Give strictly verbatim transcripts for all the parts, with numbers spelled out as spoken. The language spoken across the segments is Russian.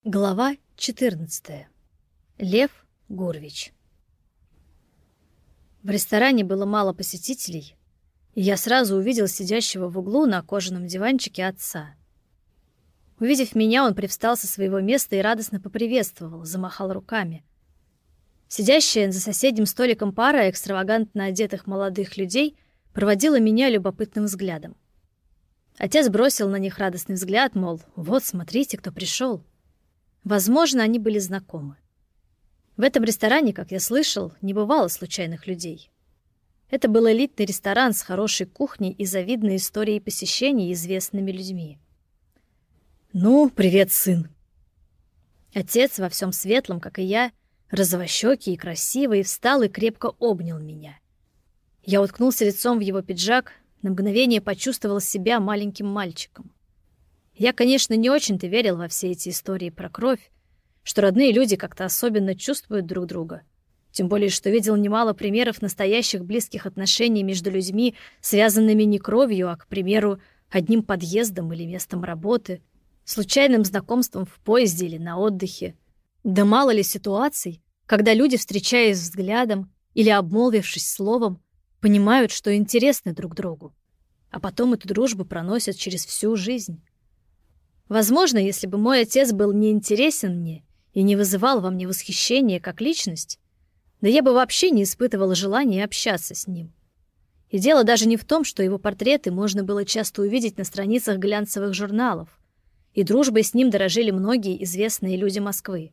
Глава четырнадцатая. Лев Гурвич. В ресторане было мало посетителей, и я сразу увидел сидящего в углу на кожаном диванчике отца. Увидев меня, он привстал со своего места и радостно поприветствовал, замахал руками. Сидящая за соседним столиком пара экстравагантно одетых молодых людей проводила меня любопытным взглядом. Отец бросил на них радостный взгляд, мол, вот, смотрите, кто пришел. Возможно, они были знакомы. В этом ресторане, как я слышал, не бывало случайных людей. Это был элитный ресторан с хорошей кухней и завидной историей посещений известными людьми. «Ну, привет, сын!» Отец во всем светлом, как и я, розовощёкий и красивый, встал и крепко обнял меня. Я уткнулся лицом в его пиджак, на мгновение почувствовал себя маленьким мальчиком. Я, конечно, не очень-то верил во все эти истории про кровь, что родные люди как-то особенно чувствуют друг друга. Тем более, что видел немало примеров настоящих близких отношений между людьми, связанными не кровью, а, к примеру, одним подъездом или местом работы, случайным знакомством в поезде или на отдыхе. Да мало ли ситуаций, когда люди, встречаясь взглядом или обмолвившись словом, понимают, что интересны друг другу, а потом эту дружбу проносят через всю жизнь. Возможно, если бы мой отец был неинтересен мне и не вызывал во мне восхищения как личность, да я бы вообще не испытывала желания общаться с ним. И дело даже не в том, что его портреты можно было часто увидеть на страницах глянцевых журналов, и дружбой с ним дорожили многие известные люди Москвы.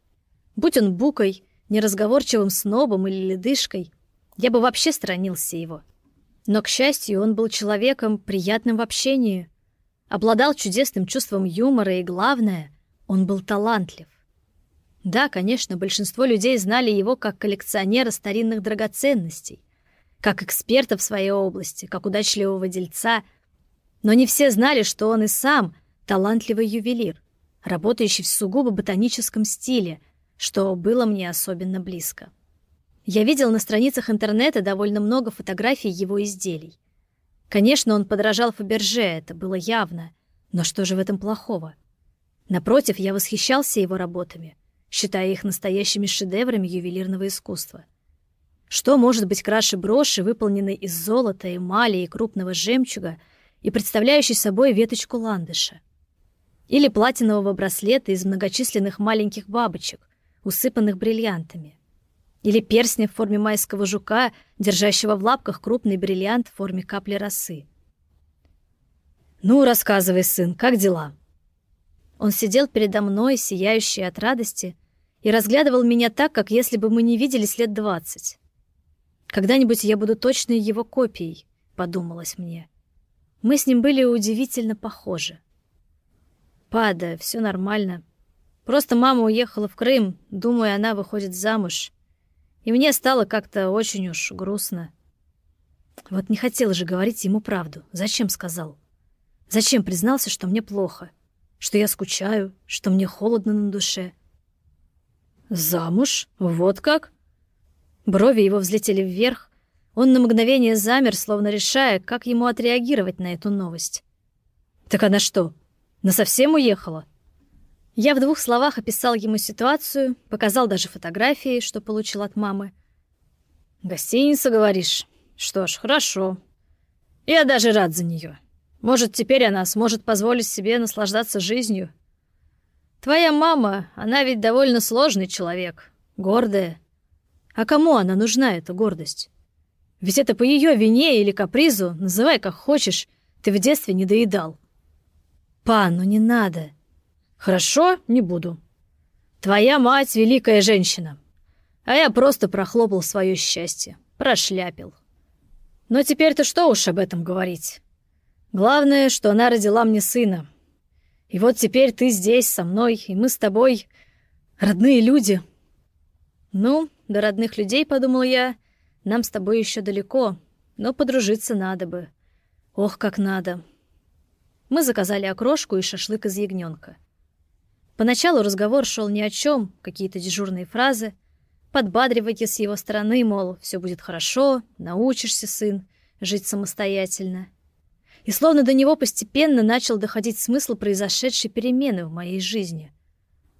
Будь он букой, неразговорчивым снобом или ледышкой, я бы вообще сторонился его. Но, к счастью, он был человеком, приятным в общении, обладал чудесным чувством юмора и, главное, он был талантлив. Да, конечно, большинство людей знали его как коллекционера старинных драгоценностей, как эксперта в своей области, как удачливого дельца, но не все знали, что он и сам талантливый ювелир, работающий в сугубо ботаническом стиле, что было мне особенно близко. Я видел на страницах интернета довольно много фотографий его изделий. Конечно, он подражал Фаберже, это было явно, но что же в этом плохого? Напротив, я восхищался его работами, считая их настоящими шедеврами ювелирного искусства. Что может быть краше броши, выполненной из золота, эмали и крупного жемчуга и представляющей собой веточку ландыша? Или платинового браслета из многочисленных маленьких бабочек, усыпанных бриллиантами? Или перстня в форме майского жука, держащего в лапках крупный бриллиант в форме капли росы? «Ну, рассказывай, сын, как дела?» Он сидел передо мной, сияющий от радости, и разглядывал меня так, как если бы мы не виделись лет двадцать. «Когда-нибудь я буду точной его копией», — подумалось мне. Мы с ним были удивительно похожи. «Па, да все нормально. Просто мама уехала в Крым, думаю, она выходит замуж. И мне стало как-то очень уж грустно». Вот не хотел же говорить ему правду. Зачем сказал? Зачем признался, что мне плохо? Что я скучаю? Что мне холодно на душе? «Замуж? Вот как?» Брови его взлетели вверх. Он на мгновение замер, словно решая, как ему отреагировать на эту новость. «Так она что, насовсем уехала?» Я в двух словах описал ему ситуацию, показал даже фотографии, что получил от мамы. «Гостиница, говоришь? Что ж, хорошо. Я даже рад за нее. Может, теперь она сможет позволить себе наслаждаться жизнью. Твоя мама, она ведь довольно сложный человек, гордая. А кому она нужна, эта гордость? Ведь это по ее вине или капризу, называй как хочешь, ты в детстве не доедал». «Па, ну не надо». «Хорошо, не буду. Твоя мать — великая женщина, а я просто прохлопал свое счастье, прошляпил. Но теперь-то что уж об этом говорить. Главное, что она родила мне сына. И вот теперь ты здесь со мной, и мы с тобой родные люди». «Ну, до родных людей, — подумал я, — нам с тобой еще далеко, но подружиться надо бы. Ох, как надо». Мы заказали окрошку и шашлык из ягненка. Поначалу разговор шел ни о чем, какие-то дежурные фразы, подбадривайте с его стороны, мол, все будет хорошо, научишься, сын, жить самостоятельно. И словно до него постепенно начал доходить смысл произошедшей перемены в моей жизни.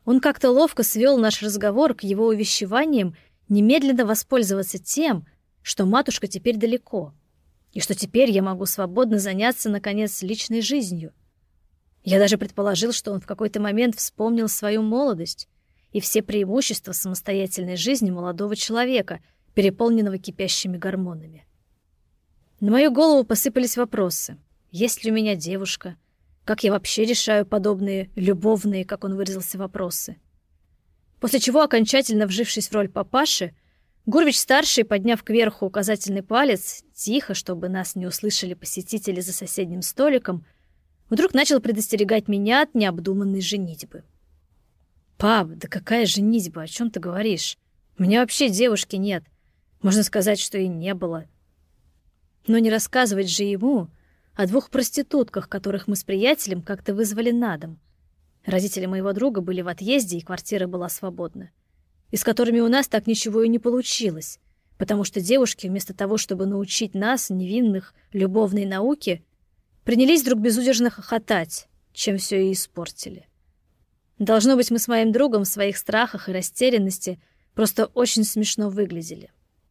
Он как-то ловко свел наш разговор к его увещеваниям немедленно воспользоваться тем, что матушка теперь далеко, и что теперь я могу свободно заняться, наконец, личной жизнью. Я даже предположил, что он в какой-то момент вспомнил свою молодость и все преимущества самостоятельной жизни молодого человека, переполненного кипящими гормонами. На мою голову посыпались вопросы. Есть ли у меня девушка? Как я вообще решаю подобные любовные, как он выразился, вопросы? После чего, окончательно вжившись в роль папаши, Гурвич-старший, подняв кверху указательный палец, тихо, чтобы нас не услышали посетители за соседним столиком, вдруг начал предостерегать меня от необдуманной женитьбы. «Пап, да какая женитьба? О чем ты говоришь? У меня вообще девушки нет. Можно сказать, что и не было». Но не рассказывать же ему о двух проститутках, которых мы с приятелем как-то вызвали на дом. Родители моего друга были в отъезде, и квартира была свободна. И с которыми у нас так ничего и не получилось, потому что девушки, вместо того, чтобы научить нас, невинных, любовной науке, принялись вдруг безудержно хохотать, чем все и испортили. Должно быть, мы с моим другом в своих страхах и растерянности просто очень смешно выглядели.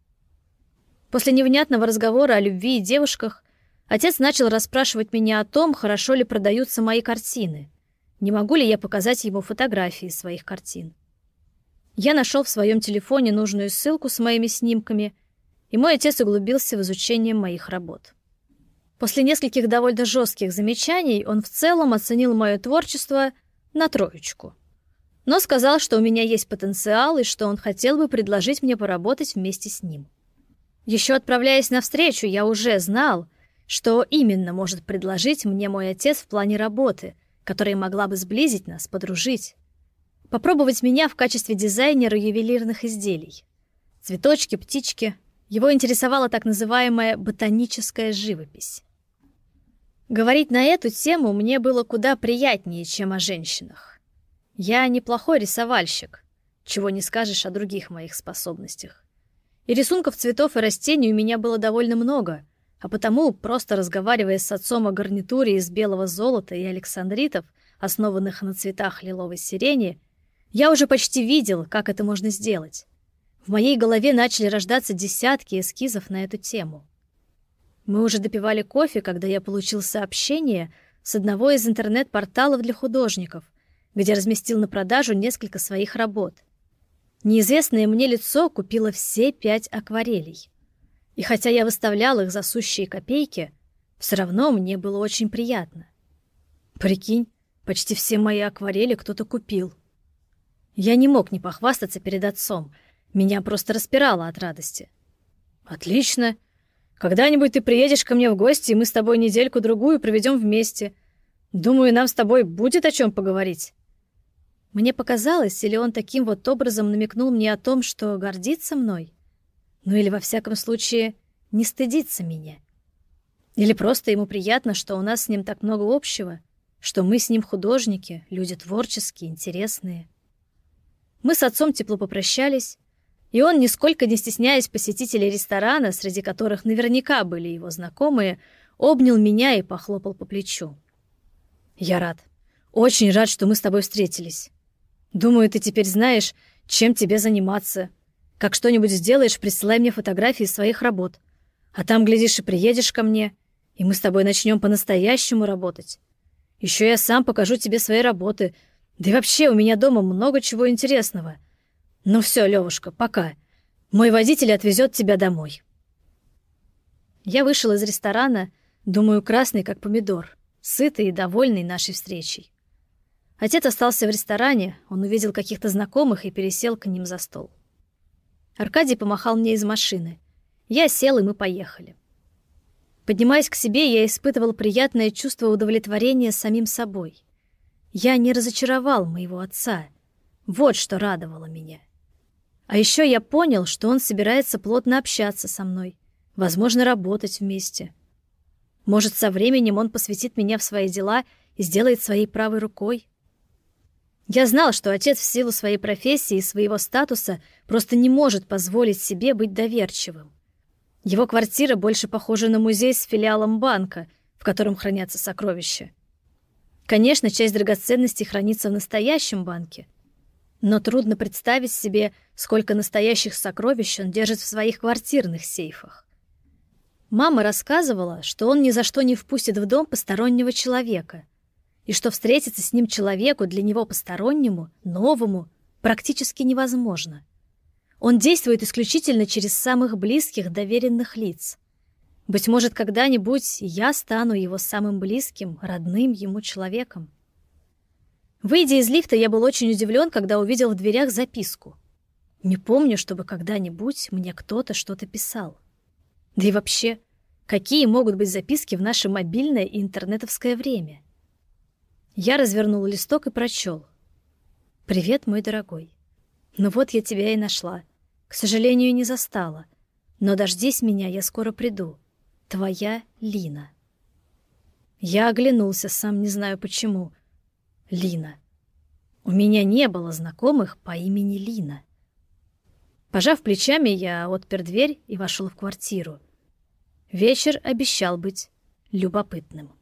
После невнятного разговора о любви и девушках отец начал расспрашивать меня о том, хорошо ли продаются мои картины, не могу ли я показать ему фотографии своих картин. Я нашел в своем телефоне нужную ссылку с моими снимками, и мой отец углубился в изучение моих работ. После нескольких довольно жестких замечаний он в целом оценил мое творчество на троечку, но сказал, что у меня есть потенциал и что он хотел бы предложить мне поработать вместе с ним. Еще отправляясь навстречу, я уже знал, что именно может предложить мне мой отец в плане работы, которая могла бы сблизить нас, подружить. Попробовать меня в качестве дизайнера ювелирных изделий. Цветочки, птички. Его интересовала так называемая ботаническая живопись. Говорить на эту тему мне было куда приятнее, чем о женщинах. Я неплохой рисовальщик, чего не скажешь о других моих способностях. И рисунков цветов и растений у меня было довольно много, а потому, просто разговаривая с отцом о гарнитуре из белого золота и александритов, основанных на цветах лиловой сирени, я уже почти видел, как это можно сделать. В моей голове начали рождаться десятки эскизов на эту тему. Мы уже допивали кофе, когда я получил сообщение с одного из интернет-порталов для художников, где разместил на продажу несколько своих работ. Неизвестное мне лицо купило все пять акварелей. И хотя я выставлял их за сущие копейки, все равно мне было очень приятно. Прикинь, почти все мои акварели кто-то купил. Я не мог не похвастаться перед отцом, меня просто распирало от радости. «Отлично! Когда-нибудь ты приедешь ко мне в гости, и мы с тобой недельку-другую проведем вместе. Думаю, нам с тобой будет о чем поговорить». Мне показалось, или он таким вот образом намекнул мне о том, что гордится мной? Ну или, во всяком случае, не стыдится меня. Или просто ему приятно, что у нас с ним так много общего, что мы с ним художники, люди творческие, интересные. Мы с отцом тепло попрощались, и он, нисколько не стесняясь посетителей ресторана, среди которых наверняка были его знакомые, обнял меня и похлопал по плечу. «Я рад. Очень рад, что мы с тобой встретились. Думаю, ты теперь знаешь, чем тебе заниматься. Как что-нибудь сделаешь, присылай мне фотографии своих работ. А там, глядишь, и приедешь ко мне, и мы с тобой начнем по-настоящему работать. Еще я сам покажу тебе свои работы. Да и вообще, у меня дома много чего интересного. Ну все, Левушка, пока. Мой водитель отвезет тебя домой». Я вышел из ресторана, думаю, красный как помидор, сытый и довольный нашей встречей. Отец остался в ресторане, он увидел каких-то знакомых и пересел к ним за стол. Аркадий помахал мне из машины. Я сел, и мы поехали. Поднимаясь к себе, я испытывал приятное чувство удовлетворения самим собой. Я не разочаровал моего отца. Вот что радовало меня. А еще я понял, что он собирается плотно общаться со мной, возможно, работать вместе. Может, со временем он посвятит меня в свои дела и сделает своей правой рукой. Я знал, что отец в силу своей профессии и своего статуса просто не может позволить себе быть доверчивым. Его квартира больше похожа на музей с филиалом банка, в котором хранятся сокровища. Конечно, часть драгоценностей хранится в настоящем банке, Но трудно представить себе, сколько настоящих сокровищ он держит в своих квартирных сейфах. Мама рассказывала, что он ни за что не впустит в дом постороннего человека, и что встретиться с ним человеку для него постороннему, новому, практически невозможно. Он действует исключительно через самых близких, доверенных лиц. Быть может, когда-нибудь я стану его самым близким, родным ему человеком. Выйдя из лифта, я был очень удивлен, когда увидел в дверях записку. Не помню, чтобы когда-нибудь мне кто-то что-то писал. Да и вообще, какие могут быть записки в наше мобильное и интернетовское время? Я развернул листок и прочел. «Привет, мой дорогой. Ну вот я тебя и нашла. К сожалению, не застала. Но дождись меня, я скоро приду. Твоя Лина». Я оглянулся, сам не знаю почему. Лина. У меня не было знакомых по имени Лина. Пожав плечами, я отпер дверь и вошел в квартиру. Вечер обещал быть любопытным.